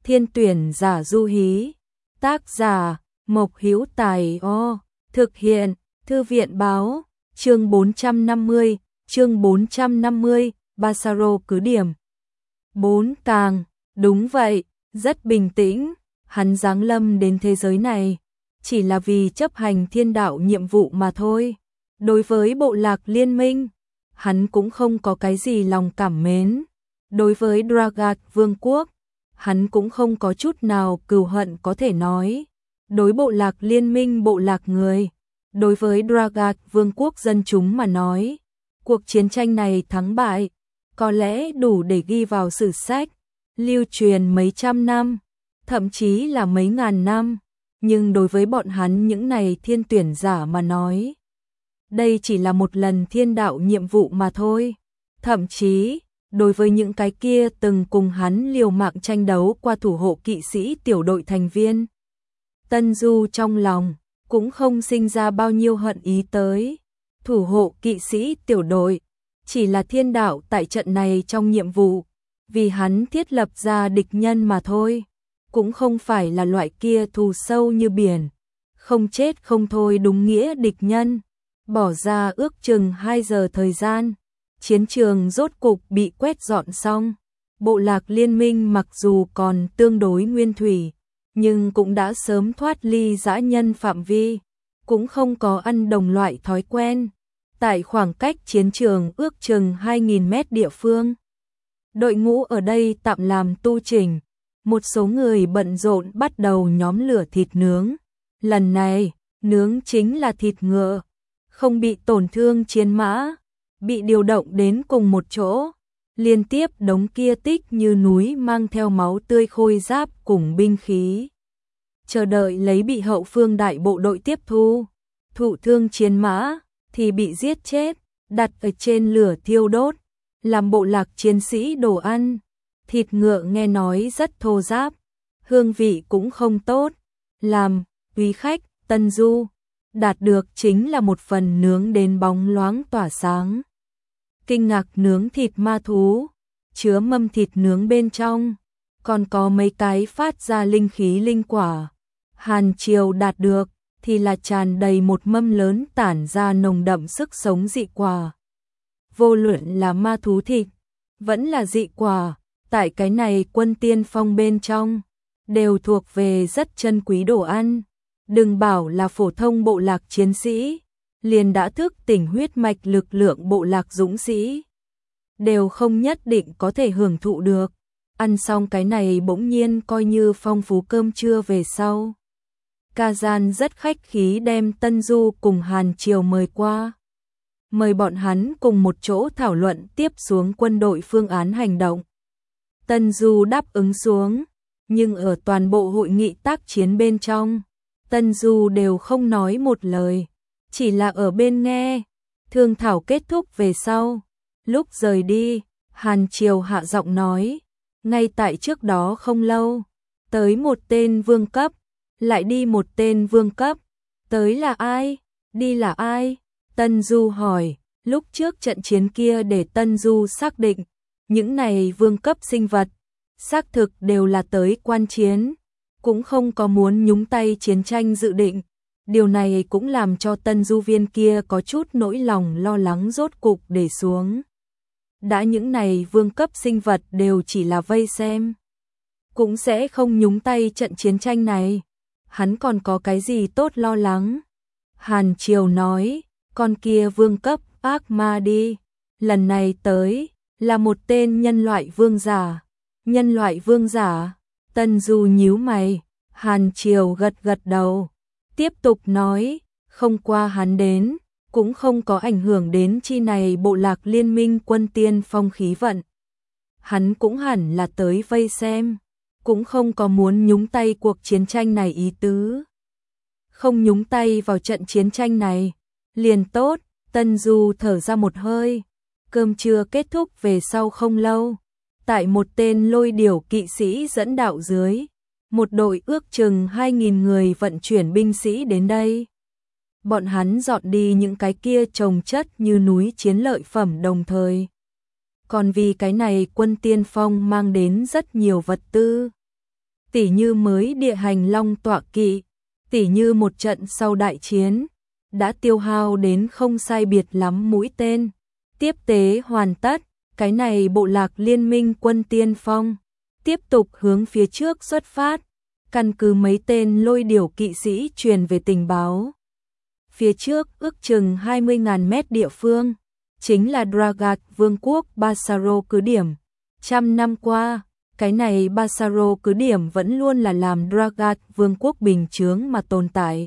Thiên tuyển giả Du Hí. Tác giả Mộc Hữu Tài. Thực hiện Thư viện báo. Chương 450, Basaro cứ điểm. 4 càng, đúng vậy, rất bình tĩnh, hắn giáng lâm đến thế giới này, chỉ là vì chấp hành thiên đạo nhiệm vụ mà thôi. Đối với bộ lạc liên minh, hắn cũng không có cái gì lòng cảm mến. Đối với Dragat Vương quốc, hắn cũng không có chút nào cừu hận có thể nói. Đối bộ lạc liên minh bộ lạc người, đối với Dragat Vương quốc dân chúng mà nói, cuộc chiến tranh này thắng bại, có lẽ đủ để ghi vào sử sách, lưu truyền mấy trăm năm, thậm chí là mấy ngàn năm. Nhưng đối với bọn hắn những này thiên tuyển giả mà nói, đây chỉ là một lần thiên đạo nhiệm vụ mà thôi. Thậm chí, đối với những cái kia từng cùng hắn liều mạng tranh đấu qua thủ hộ kỵ sĩ tiểu đội thành viên, Tân Du trong lòng cũng không sinh ra bao nhiêu hận ý tới. Thủ hộ kỵ sĩ tiểu đội chỉ là thiên đạo tại trận này trong nhiệm vụ, vì hắn thiết lập ra địch nhân mà thôi, cũng không phải là loại kia thù sâu như biển, không chết không thôi đúng nghĩa địch nhân. Bỏ ra ước chừng 2 giờ thời gian, chiến trường rốt cục bị quét dọn xong. Bộ lạc liên minh mặc dù còn tương đối nguyên thủy, nhưng cũng đã sớm thoát ly dã nhân phạm vi, cũng không có ăn đồng loại thói quen. Tại khoảng cách chiến trường ước chừng 2.000 mét địa phương, đội ngũ ở đây tạm làm tu chỉnh, một số người bận rộn bắt đầu nhóm lửa thịt nướng. Lần này, nướng chính là thịt ngựa, không bị tổn thương chiến mã, bị điều động đến cùng một chỗ, liên tiếp đống kia tích như núi mang theo máu tươi khôi giáp cùng binh khí, chờ đợi lấy bị hậu phương đại bộ đội tiếp thu. Thụ thương chiến mã thì bị giết chết, đặt ở trên lửa thiêu đốt, làm bộ lạc chiến sĩ đồ ăn. Thịt ngựa nghe nói rất thô ráp, hương vị cũng không tốt, làm quý khách Tân Du đạt được chính là một phần nướng đến bóng loáng tỏa sáng. Kinh ngạc nướng thịt ma thú, chứa mâm thịt nướng bên trong, còn có mấy cái phát ra linh khí linh quả. Hàn Triều đạt được thì là tràn đầy một mâm lớn tản ra nồng đậm sức sống dị quả. Vô luận là ma thú thịt, vẫn là dị quả, tại cái này quân tiên phong bên trong, đều thuộc về rất chân quý đồ ăn. Đừng bảo là phổ thông bộ lạc chiến sĩ, liền đã thức tỉnh huyết mạch lực lượng bộ lạc dũng sĩ, đều không nhất định có thể hưởng thụ được. Ăn xong cái này bỗng nhiên coi như phong phú cơm trưa về sau. Kazan rất khách khí đem Tân Du cùng Hàn Triều mời qua, mời bọn hắn cùng một chỗ thảo luận tiếp xuống quân đội phương án hành động. Tân Du đáp ứng xuống, nhưng ở toàn bộ hội nghị tác chiến bên trong, Tân Du đều không nói một lời, chỉ là ở bên nghe. Thương thảo kết thúc về sau, lúc rời đi, Hàn Triều hạ giọng nói, ngay tại trước đó không lâu, tới một tên vương cấp, lại đi một tên vương cấp, tới là ai, đi là ai? Tân Du hỏi. Lúc trước trận chiến kia để Tân Du xác định, những này vương cấp sinh vật, xác thực đều là tới quan chiến, cũng không có muốn nhúng tay chiến tranh dự định. Điều này cũng làm cho Tân Du viên kia có chút nỗi lòng lo lắng rốt cục để xuống. Đã những này vương cấp sinh vật đều chỉ là vây xem, cũng sẽ không nhúng tay trận chiến tranh này, hắn còn có cái gì tốt lo lắng? Hàn Triều nói, con kia vương cấp ác ma đi, lần này tới là một tên nhân loại vương giả. Nhân loại vương giả? Tân Du nhíu mày. Hàn Triều gật gật đầu, tiếp tục nói, không qua hắn đến, cũng không có ảnh hưởng đến chi này bộ lạc liên minh quân tiên phong khí vận. Hắn cũng hẳn là tới vây xem, cũng không có muốn nhúng tay cuộc chiến tranh này ý tứ. Không nhúng tay vào trận chiến tranh này, liền tốt. Tân Du thở ra một hơi. Cơm trưa kết thúc về sau không lâu, tại một tên lôi điểu kỵ sĩ dẫn đạo dưới, một đội ước chừng 2.000 người vận chuyển binh sĩ đến đây. Bọn hắn dọn đi những cái kia chồng chất như núi chiến lợi phẩm đồng thời. Còn vì cái này quân tiên phong mang đến rất nhiều vật tư. tỉ như mới địa hành long tọa kỵ, tỉ như một trận sau đại chiến, đã tiêu hao đến không sai biệt lắm mũi tên. Tiếp tế hoàn tất, cái này bộ lạc liên minh quân tiên phong, tiếp tục hướng phía trước xuất phát, căn cứ mấy tên lôi điểu kỵ sĩ truyền về tình báo. Phía trước ước chừng 20.000 mét địa phương, chính là Dragat Vương quốc Basaro cứ điểm. Trăm năm qua, cái này Basaro cứ điểm vẫn luôn là làm Dragat Vương quốc bình chướng mà tồn tại.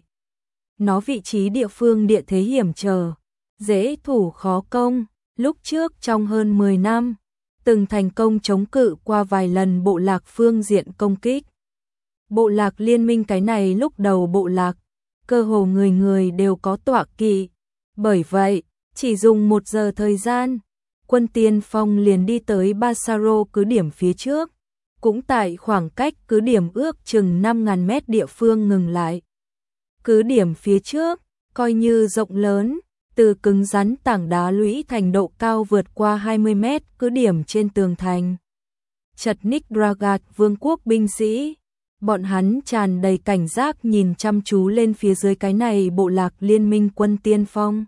Nó vị trí địa phương địa thế hiểm trở, dễ thủ khó công, lúc trước trong hơn 10 năm, từng thành công chống cự qua vài lần bộ lạc phương diện công kích. Bộ lạc liên minh cái này lúc đầu bộ lạc, cơ hồ người người đều có tọa kỵ. Bởi vậy, chỉ dùng 1 giờ thời gian, quân tiên phong liền đi tới Basaro cứ điểm phía trước, cũng tại khoảng cách cứ điểm ước chừng 5.000 mét địa phương ngừng lại. Cứ điểm phía trước, coi như rộng lớn, từ cứng rắn tảng đá lũy thành độ cao vượt qua 20 mét cứ điểm trên tường thành. Chật ních Dragat Vương quốc binh sĩ, bọn hắn tràn đầy cảnh giác nhìn chăm chú lên phía dưới cái này bộ lạc liên minh quân tiên phong.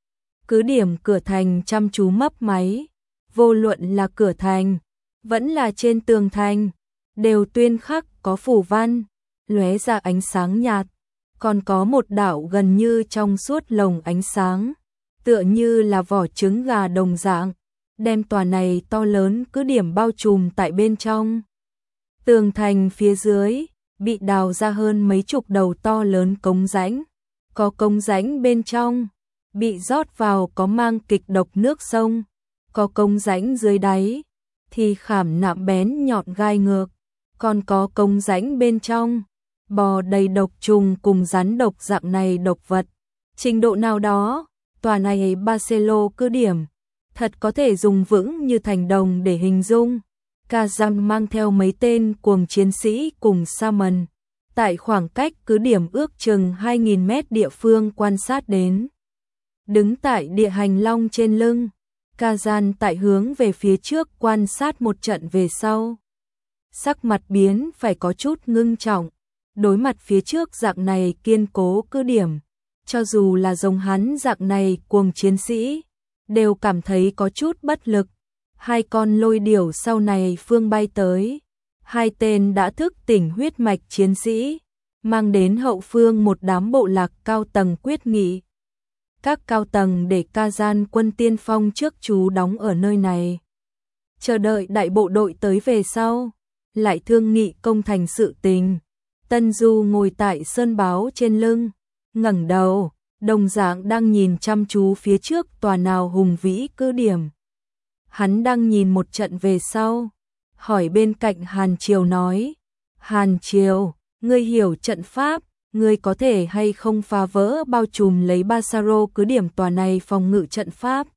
Cứ điểm cửa thành chăm chú mấp máy, vô luận là cửa thành, vẫn là trên tường thành, đều tuyên khắc có phù văn, lóe ra ánh sáng nhạt, còn có một đạo gần như trong suốt lồng ánh sáng, tựa như là vỏ trứng gà đồng dạng, đem tòa này to lớn cứ điểm bao trùm tại bên trong. Tường thành phía dưới, bị đào ra hơn mấy chục đầu to lớn cống rãnh, có cống rãnh bên trong, bị rót vào có mang kịch độc nước sông, có cống rãnh dưới đáy, thì khảm nạm bén nhọn gai ngược, còn có cống rãnh bên trong, bò đầy độc trùng cùng rắn độc dạng này độc vật. Trình độ nào đó, tòa này Baselo cứ điểm, thật có thể dùng vững như thành đồng để hình dung. Kazan mang theo mấy tên cuồng chiến sĩ cùng Saman, tại khoảng cách cứ điểm ước chừng 2.000 mét địa phương quan sát đến. Đứng tại địa hành long trên lưng, Kazan tại hướng về phía trước quan sát một trận về sau. Sắc mặt biến phải có chút ngưng trọng, đối mặt phía trước dạng này kiên cố cứ điểm, cho dù là giống hắn dạng này cuồng chiến sĩ, đều cảm thấy có chút bất lực. Hai con lôi điểu sau này phương bay tới, hai tên đã thức tỉnh huyết mạch chiến sĩ, mang đến hậu phương một đám bộ lạc cao tầng quyết nghị. Các cao tầng để Kazan quân tiên phong trước trú đóng ở nơi này, chờ đợi đại bộ đội tới về sau, lại thương nghị công thành sự tình. Tân Du ngồi tại sơn báo trên lưng, ngẩng đầu, đồng dạng đang nhìn chăm chú phía trước tòa nào hùng vĩ cứ điểm. Hắn đang nhìn một trận về sau, hỏi bên cạnh Hàn Triều nói, Hàn Triều, ngươi hiểu trận pháp, ngươi có thể hay không phá vỡ bao trùm lấy Basaro cứ điểm tòa này phòng ngự trận pháp?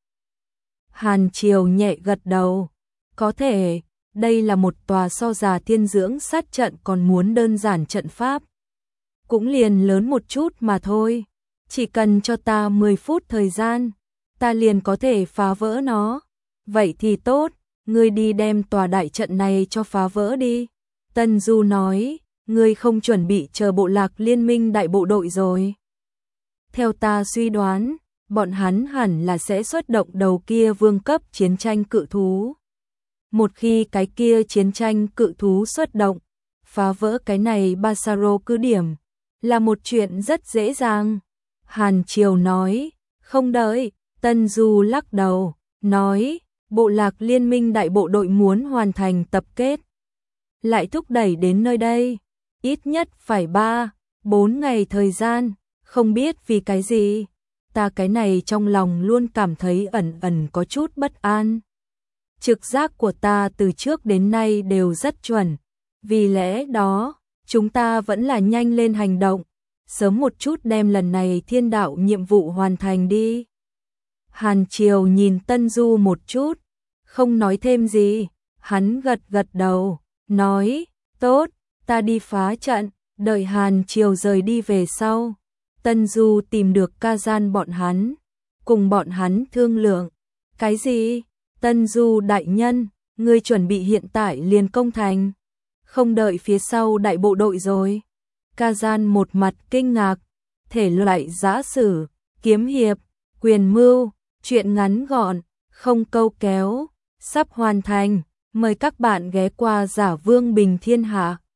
Hàn Triều nhẹ gật đầu, có thể, đây là một tòa so già thiên dưỡng sát trận còn muốn đơn giản trận pháp. Cũng liền lớn một chút mà thôi, chỉ cần cho ta 10 phút thời gian, ta liền có thể phá vỡ nó. Vậy thì tốt, ngươi đi đem tòa đại trận này cho phá vỡ đi. Tân Du nói, ngươi không chuẩn bị chờ bộ lạc liên minh đại bộ đội rồi. Theo ta suy đoán, bọn hắn hẳn là sẽ xuất động đầu kia vương cấp chiến tranh cự thú. Một khi cái kia chiến tranh cự thú xuất động, phá vỡ cái này Basaro cứ điểm, là một chuyện rất dễ dàng. Hàn Triều nói, không đợi, Tân Du lắc đầu, nói, bộ lạc liên minh đại bộ đội muốn hoàn thành tập kết, lại thúc đẩy đến nơi đây, ít nhất phải 3-4 ngày thời gian, không biết vì cái gì, ta cái này trong lòng luôn cảm thấy ẩn ẩn có chút bất an. Trực giác của ta từ trước đến nay đều rất chuẩn, vì lẽ đó, chúng ta vẫn là nhanh lên hành động, sớm một chút đem lần này thiên đạo nhiệm vụ hoàn thành đi. Hàn Triều nhìn Tân Du một chút, không nói thêm gì, hắn gật gật đầu, nói, tốt, ta đi phá trận. Đợi Hàn Triều rời đi về sau, Tân Du tìm được Kazan bọn hắn, cùng bọn hắn thương lượng. Cái gì? Tân Du đại nhân, ngươi chuẩn bị hiện tại liền công thành? không đợi phía sau đại bộ đội rồi. Kazan một mặt kinh ngạc, thể loại giã sử, kiếm hiệp, quyền mưu, truyện ngắn gọn, không câu kéo, sắp hoàn thành, mời các bạn ghé qua Giả Vương Bình Thiên Hạ.